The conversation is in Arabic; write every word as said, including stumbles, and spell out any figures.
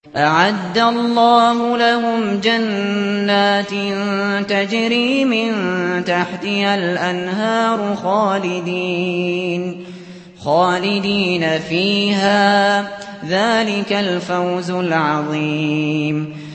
أَعَدَّ اللَّهُ لَهُمْ جَنَّاتٍ تَجْرِي مِن تَحْتِهَا الْأَنْهَارُ خَالِدِينَ خَالِدِينَ فِيهَا ۚ ذَٰلِكَ الْفَوْزُ الْعَظِيمُ